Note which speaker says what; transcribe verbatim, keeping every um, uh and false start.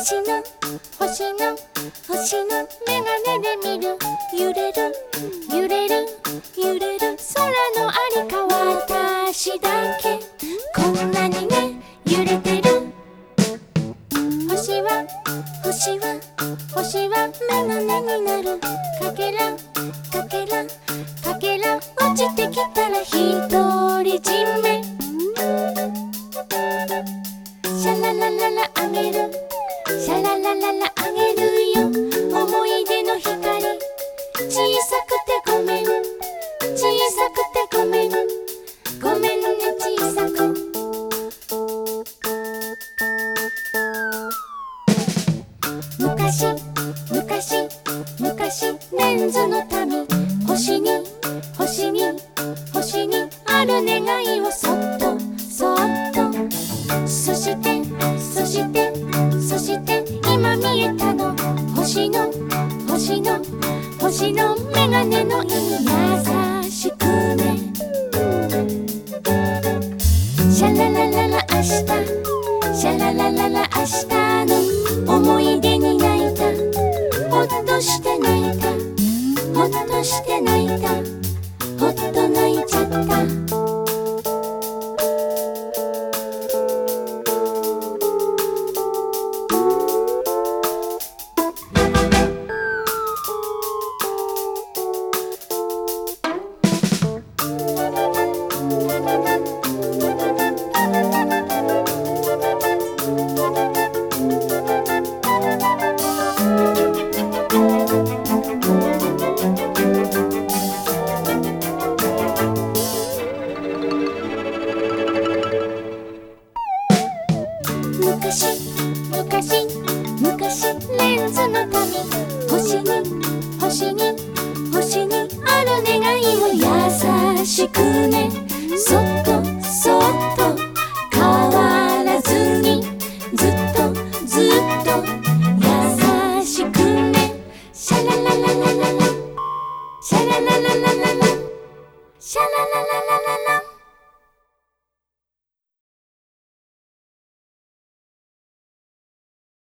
Speaker 1: 星の星の星のメガネで見る揺れる揺れる揺れる空のありか私だけこんなにね揺れてる星は星は星はメガネになるかけらかけらかけら落ちてきたら独り占めシャララララあげるシャララララあげるよ思い出の光小さくてごめん小さくてごめんごめんね小さく昔昔昔レンズの民星に星に星にある願いをそっとそっとそしてそしてそして今見えたの星の星の星のメガネのいい優しくねシャララララ明日シャララララ明日の思い出に泣いたほっとして泣いたほっとして泣いたほっと泣いちゃった昔昔昔レンズの民星に星に星にある願いを優しくねそっとそっと変わらずにずっとずっと優しくねシャララララララシャララララララシャララララララ